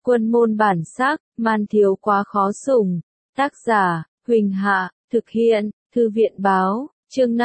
Quân môn bản sắc, man thiếu quá khó sủng. Tác giả, Huỳnh Hạ, thực hiện, Thư viện báo, chương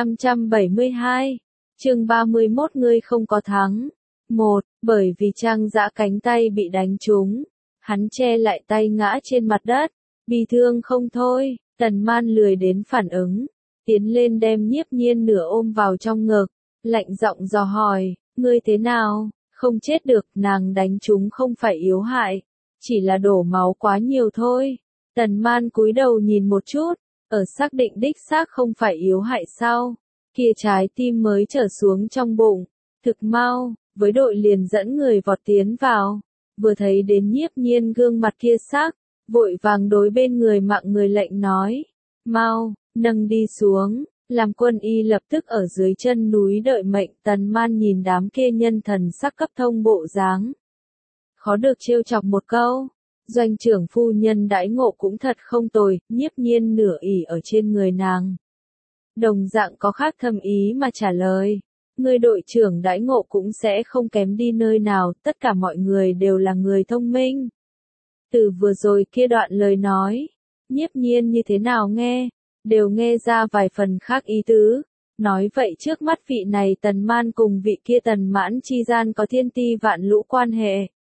572, chương 31 ngươi không có thắng. 1. Bởi vì Trang Dã cánh tay bị đánh trúng, hắn che lại tay ngã trên mặt đất, bi thương không thôi. Tần Man lười đến phản ứng, tiến lên đem Nhiếp Nhiên nửa ôm vào trong ngực, lạnh giọng dò hỏi, ngươi thế nào? Không chết được, nàng đánh chúng không phải yếu hại, chỉ là đổ máu quá nhiều thôi. Tần Man cúi đầu nhìn một chút, ở xác định đích xác không phải yếu hại sao? Kia trái tim mới trở xuống trong bụng, thực mau, với đội liền dẫn người vọt tiến vào, vừa thấy đến Nhiếp Nhiên gương mặt kia sắc, vội vàng đối bên người mạng người lệnh nói, mau, nâng đi xuống. Làm quân y lập tức ở dưới chân núi đợi mệnh. Tần Man nhìn đám kia nhân thần sắc cấp thông bộ dáng, khó được trêu chọc một câu. Doanh trưởng phu nhân đãi ngộ cũng thật không tồi. Nhiếp Nhiên nửa ỉ ở trên người nàng, đồng dạng có khác thâm ý mà trả lời, người đội trưởng đãi ngộ cũng sẽ không kém đi nơi nào. Tất cả mọi người đều là người thông minh. Từ vừa rồi kia đoạn lời nói, Nhiếp Nhiên như thế nào nghe, đều nghe ra vài phần khác ý tứ. Nói vậy trước mắt vị này Tần Man cùng vị kia Tần Mãn chi gian có thiên ti vạn lũ quan hệ.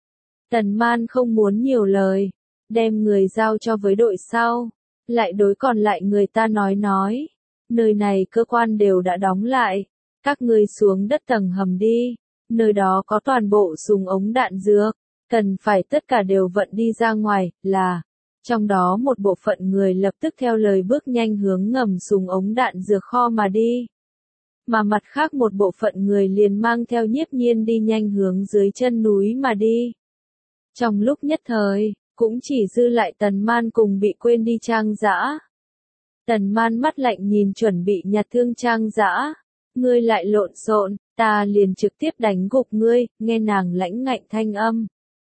Tần Man không muốn nhiều lời, đem người giao cho với đội sau, lại đối còn lại người ta nói, nơi này cơ quan đều đã đóng lại, các ngươi xuống đất tầng hầm đi, nơi đó có toàn bộ súng ống đạn dược, cần phải tất cả đều vận đi ra ngoài, là. Trong đó một bộ phận người lập tức theo lời bước nhanh hướng ngầm súng ống đạn dược kho mà đi. Mà mặt khác một bộ phận người liền mang theo Nhiếp Nhiên đi nhanh hướng dưới chân núi mà đi. Trong lúc nhất thời, cũng chỉ dư lại Tần Man cùng bị quên đi Trang Dã. Tần Man mắt lạnh nhìn chuẩn bị nhặt thương Trang Dã. Ngươi lại lộn xộn, ta liền trực tiếp đánh gục ngươi, nghe nàng lãnh ngạnh thanh âm.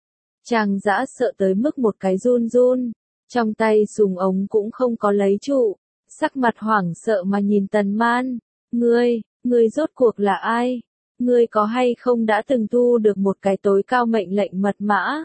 Trang Dã sợ tới mức một cái run run. Trong tay súng ống cũng không có lấy trụ, sắc mặt hoảng sợ mà nhìn Tần Man, ngươi rốt cuộc là ai? Ngươi có hay không đã từng thu được một cái tối cao mệnh lệnh mật mã?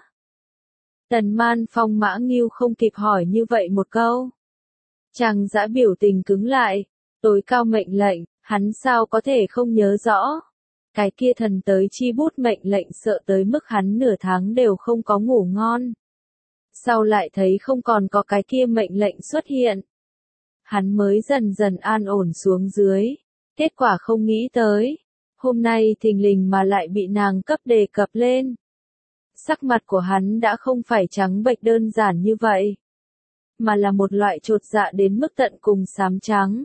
Tần Man phong mã nghiêu không kịp hỏi như vậy một câu. Trang Dã biểu tình cứng lại, tối cao mệnh lệnh, hắn sao có thể không nhớ rõ? Cái kia thần tới chi bút mệnh lệnh sợ tới mức hắn nửa tháng đều không có ngủ ngon. Sau lại thấy không còn có cái kia mệnh lệnh xuất hiện, hắn mới dần dần an ổn xuống dưới. Kết quả không nghĩ tới, hôm nay thình lình mà lại bị nàng cấp đề cập lên. Sắc mặt của hắn đã không phải trắng bệch đơn giản như vậy, mà là một loại chột dạ đến mức tận cùng xám trắng.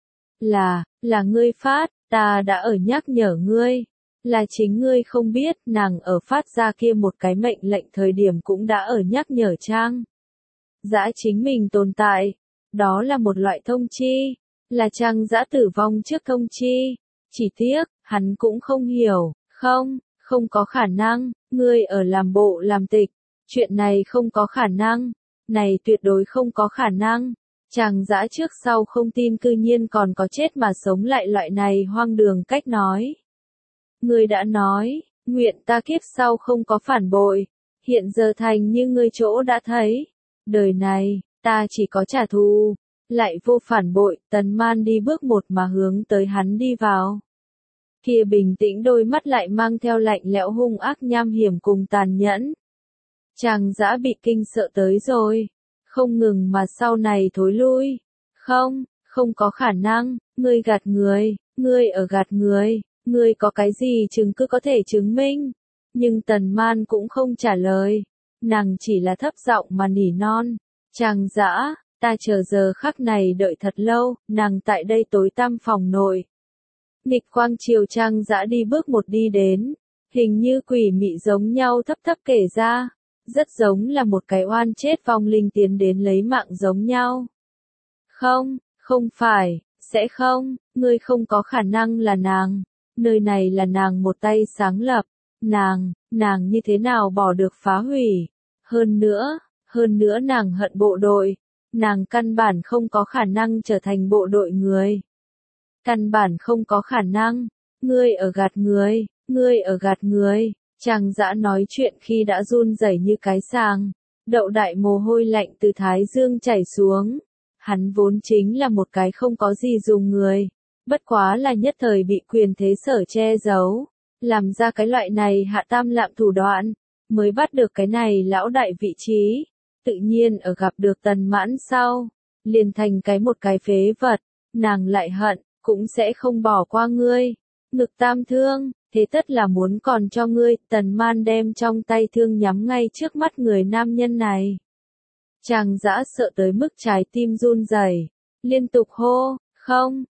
Là ngươi phát, ta đã ở nhắc nhở ngươi. Là chính ngươi không biết, nàng ở phát ra kia một cái mệnh lệnh thời điểm cũng đã ở nhắc nhở Trang Dã chính mình tồn tại. Đó là một loại thông chi, là Trang Dã tử vong trước thông chi. Chỉ tiếc, hắn cũng không hiểu, không có khả năng, ngươi ở làm bộ làm tịch. Chuyện này không có khả năng, này tuyệt đối không có khả năng. Trang Dã trước sau không tin cư nhiên còn có chết mà sống lại loại này hoang đường cách nói. Ngươi đã nói, nguyện ta kiếp sau không có phản bội, hiện giờ thành như ngươi chỗ đã thấy. Đời này, ta chỉ có trả thù, lại vô phản bội. Tần Man đi bước một mà hướng tới hắn đi vào. Kia bình tĩnh đôi mắt lại mang theo lạnh lẽo hung ác nham hiểm cùng tàn nhẫn. Trang Dã bị kinh sợ tới rồi, không ngừng mà sau này thối lui. Không có khả năng, ngươi gạt người, ngươi ở gạt người. Ngươi có cái gì chứng cứ có thể chứng minh? Nhưng Tần Man cũng không trả lời. Nàng chỉ là thấp giọng mà nỉ non. Trang Dã, ta chờ giờ khắc này đợi thật lâu. Nàng tại đây tối tăm phòng nội. Nghịch quang chiều Trang Dã đi bước một đi đến. Hình như quỷ mị giống nhau thấp thấp kể ra. Rất giống là một cái oan chết vong linh tiến đến lấy mạng giống nhau. Không phải, sẽ không, ngươi không có khả năng là nàng. Nơi này là nàng một tay sáng lập, nàng như thế nào bỏ được phá hủy. Hơn nữa nàng hận bộ đội, nàng căn bản không có khả năng trở thành bộ đội người. Căn bản không có khả năng, ngươi ở gạt người. Chàng Dã nói chuyện khi đã run rẩy như cái sàng. Đậu Đại mồ hôi lạnh từ thái dương chảy xuống. Hắn vốn chính là một cái không có gì dùng người. Bất quá là nhất thời bị quyền thế sở che giấu. Làm ra cái loại này hạ tam lạm thủ đoạn. Mới bắt được cái này lão đại vị trí. Tự nhiên ở gặp được Tần Mãn sau. Liền thành một cái phế vật. Nàng lại hận, cũng sẽ không bỏ qua ngươi. Ngực tam thương, thế tất là muốn còn cho ngươi. Tần Man đem trong tay thương nhắm ngay trước mắt người nam nhân này. Chàng Dã sợ tới mức trái tim run rẩy, liên tục hô, không,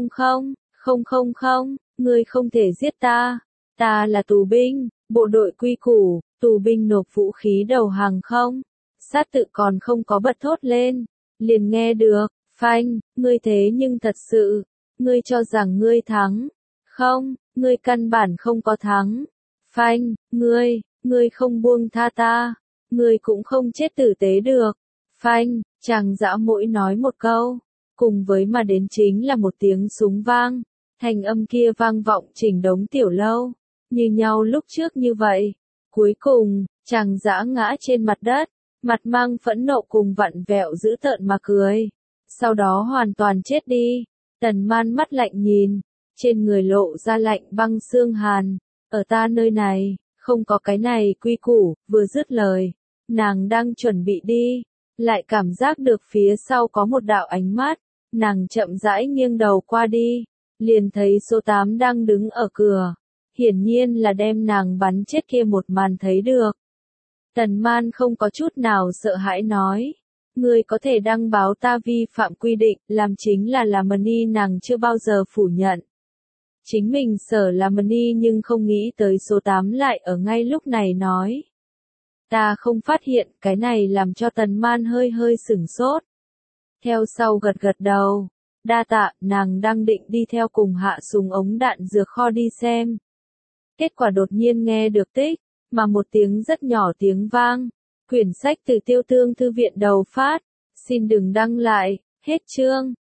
ngươi không thể giết ta. Ta là tù binh, bộ đội quy củ, tù binh nộp vũ khí đầu hàng không. Sát tự còn không có bật thốt lên, liền nghe được, phanh, ngươi thế nhưng thật sự, ngươi cho rằng ngươi thắng. Không, ngươi căn bản không có thắng. Phanh, ngươi không buông tha ta, ngươi cũng không chết tử tế được. Phanh, Chàng Dã mỗi nói một câu, cùng với mà đến chính là một tiếng súng vang. Thanh âm kia vang vọng chỉnh đống tiểu lâu, như nhau lúc trước như vậy. Cuối cùng, Chàng Dã ngã trên mặt đất, mặt mang phẫn nộ cùng vặn vẹo dữ tợn mà cười. Sau đó hoàn toàn chết đi. Tần Man mắt lạnh nhìn, trên người lộ ra lạnh băng xương hàn. Ở ta nơi này, không có cái này quy củ. Vừa dứt lời, nàng đang chuẩn bị đi, lại cảm giác được phía sau có một đạo ánh mắt. Nàng chậm rãi nghiêng đầu qua đi, liền thấy số 8 đang đứng ở cửa. Hiển nhiên là đem nàng bắn chết kia một màn thấy được. Tần Man không có chút nào sợ hãi nói. Ngươi có thể đăng báo ta vi phạm quy định, làm chính là Lamani. Nàng chưa bao giờ phủ nhận. Chính mình sở Lamani, nhưng không nghĩ tới số 8 lại ở ngay lúc này nói. Ta không phát hiện, cái này làm cho Tần Man hơi sửng sốt. Theo sau gật gật đầu. Đa tạ, nàng đang định đi theo cùng hạ súng ống đạn dược kho đi xem. Kết quả đột nhiên nghe được tích, mà một tiếng rất nhỏ tiếng vang. Quyển sách từ Tiêu Tương thư viện đầu phát. Xin đừng đăng lại, hết chương.